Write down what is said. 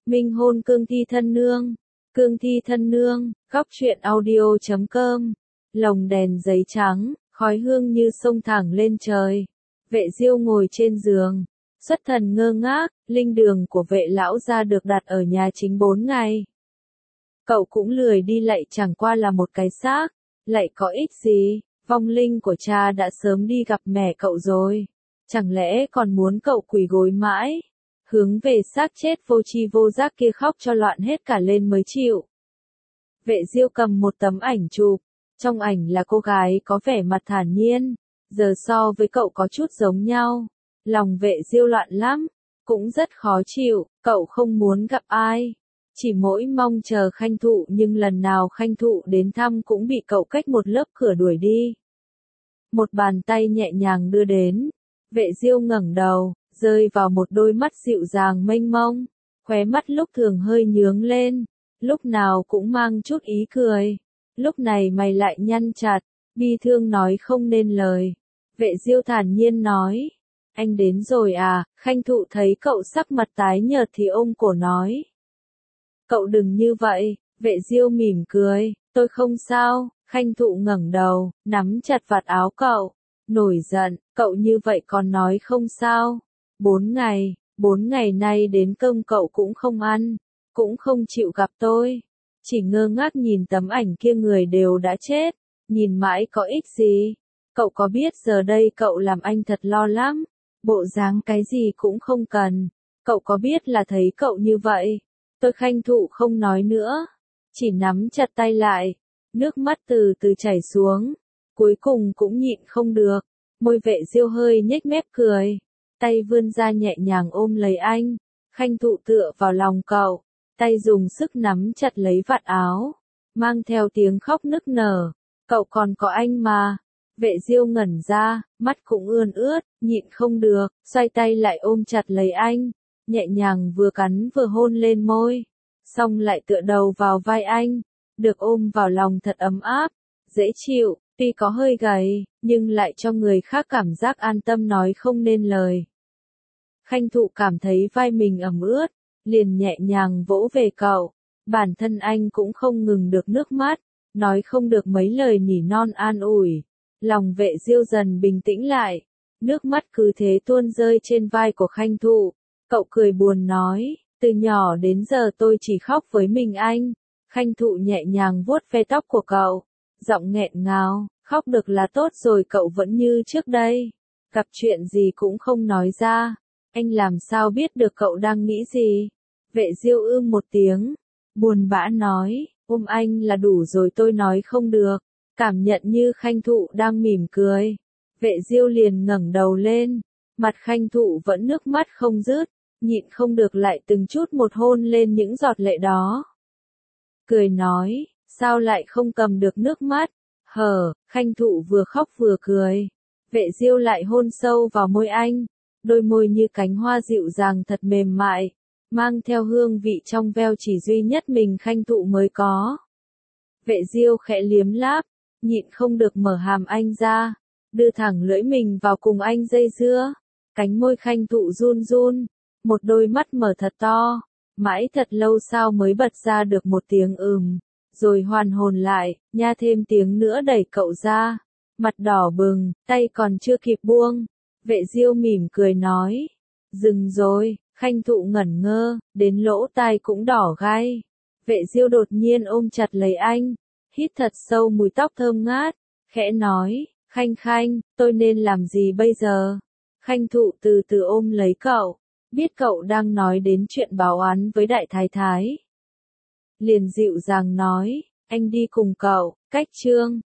Minh hôn cương thi thân nương. Cương thi thân nương, góc truyện audio.com. Lồng đèn giấy trắng, khói hương như sông thẳng lên trời. Vệ Diêu ngồi trên giường, xuất thần ngơ ngác, linh đường của Vệ lão gia được đặt ở nhà chính 4 ngày. Cậu cũng lười đi lạy, chẳng qua là một cái xác, lạy có ích gì, vong linh của cha đã sớm đi gặp mẹ cậu rồi. Chẳng lẽ còn muốn cậu quỳ gối mãi, hướng về xác chết vô tri vô giác kia khóc cho loạn hết cả lên mới chịu. Vệ Diêu cầm một tấm ảnh chụp, trong ảnh là cô gái có vẻ mặt thản nhiên, giờ so với cậu có chút giống nhau. Lòng Vệ Diêu loạn lắm, cũng rất khó chịu, cậu không muốn gặp ai, chỉ mỗi mong chờ Khanh Thụ, nhưng lần nào Khanh Thụ đến thăm cũng bị cậu cách một lớp cửa đuổi đi. Một bàn tay nhẹ nhàng đưa đến, Vệ Diêu ngẩng đầu, rơi vào một đôi mắt dịu dàng mênh mông, khóe mắt lúc thường hơi nhướng lên, lúc nào cũng mang chút ý cười. Lúc này mày lại nhăn chặt, bi thương nói không nên lời. Vệ Diêu thản nhiên nói, anh đến rồi à? Khanh Thụ thấy cậu sắc mặt tái nhợt thì ôm cổ nói, cậu đừng như vậy. Vệ Diêu mỉm cười, tôi không sao. Khanh Thụ ngẩng đầu, nắm chặt vạt áo cậu, nổi giận, cậu như vậy còn nói không sao. 4 ngày nay đến cơm cậu cũng không ăn, cũng không chịu gặp tôi, chỉ ngơ ngác nhìn tấm ảnh kia, người đều đã chết, nhìn mãi có ích gì. Cậu có biết giờ đây cậu làm anh thật lo lắm, bộ dáng cái gì cũng không cần, cậu có biết là thấy cậu như vậy. Tôi Khanh Thụ không nói nữa, chỉ nắm chặt tay lại, nước mắt từ từ chảy xuống, cuối cùng cũng nhịn không được, môi Vệ Diêu hơi nhếch mép cười, tay vươn ra nhẹ nhàng ôm lấy anh. Khanh Thụ tựa vào lòng cậu, tay dùng sức nắm chặt lấy vạt áo, mang theo tiếng khóc nức nở, cậu còn có anh mà. Vệ Diêu ngẩn ra, mắt cũng ươn ướt, nhịn không được, xoay tay lại ôm chặt lấy anh, nhẹ nhàng vừa cắn vừa hôn lên môi, xong lại tựa đầu vào vai anh, được ôm vào lòng thật ấm áp, dễ chịu, tuy có hơi gầy, nhưng lại cho người khác cảm giác an tâm nói không nên lời. Khanh Thụ cảm thấy vai mình ẩm ướt, liền nhẹ nhàng vỗ về cậu, bản thân anh cũng không ngừng được nước mắt, nói không được mấy lời nỉ non an ủi. Lòng Vệ Diêu dần bình tĩnh lại, nước mắt cứ thế tuôn rơi trên vai của Khanh Thụ, cậu cười buồn nói, từ nhỏ đến giờ tôi chỉ khóc với mình anh. Khanh Thụ nhẹ nhàng vuốt ve tóc của cậu, giọng nghẹn ngào, khóc được là tốt rồi, cậu vẫn như trước đây, gặp chuyện gì cũng không nói ra, anh làm sao biết được cậu đang nghĩ gì. Vệ Diêu một tiếng, buồn bã nói, ôm anh là đủ rồi, tôi nói không được. Cảm nhận như Khanh Thụ đang mỉm cười, Vệ Diêu liền ngẩng đầu lên, mặt Khanh Thụ vẫn nước mắt không dứt, nhịn không được lại từng chút một hôn lên những giọt lệ đó. Cười nói, sao lại không cầm được nước mắt? Khanh Thụ vừa khóc vừa cười. Vệ Diêu lại hôn sâu vào môi anh, đôi môi như cánh hoa dịu dàng thật mềm mại, mang theo hương vị trong veo chỉ duy nhất mình Khanh Thụ mới có. Vệ Diêu khẽ liếm láp, nhịn không được mở hàm anh ra, đưa thẳng lưỡi mình vào cùng anh dây dưa. Cánh môi Khanh Thụ run run, một đôi mắt mở thật to, mãi thật lâu sau mới bật ra được một tiếng rồi hoàn hồn lại, nha thêm tiếng nữa đẩy cậu ra. Mặt đỏ bừng, tay còn chưa kịp buông, Vệ Diêu mỉm cười nói, dừng rồi. Khanh Thụ ngẩn ngơ, đến lỗ tai cũng đỏ gai. Vệ Diêu đột nhiên ôm chặt lấy anh, hít thật sâu mùi tóc thơm ngát, khẽ nói, Khanh, tôi nên làm gì bây giờ? Khanh Thụ từ từ ôm lấy cậu, biết cậu đang nói đến chuyện báo oán với đại thái thái, liền dịu dàng nói, anh đi cùng cậu. Cách chương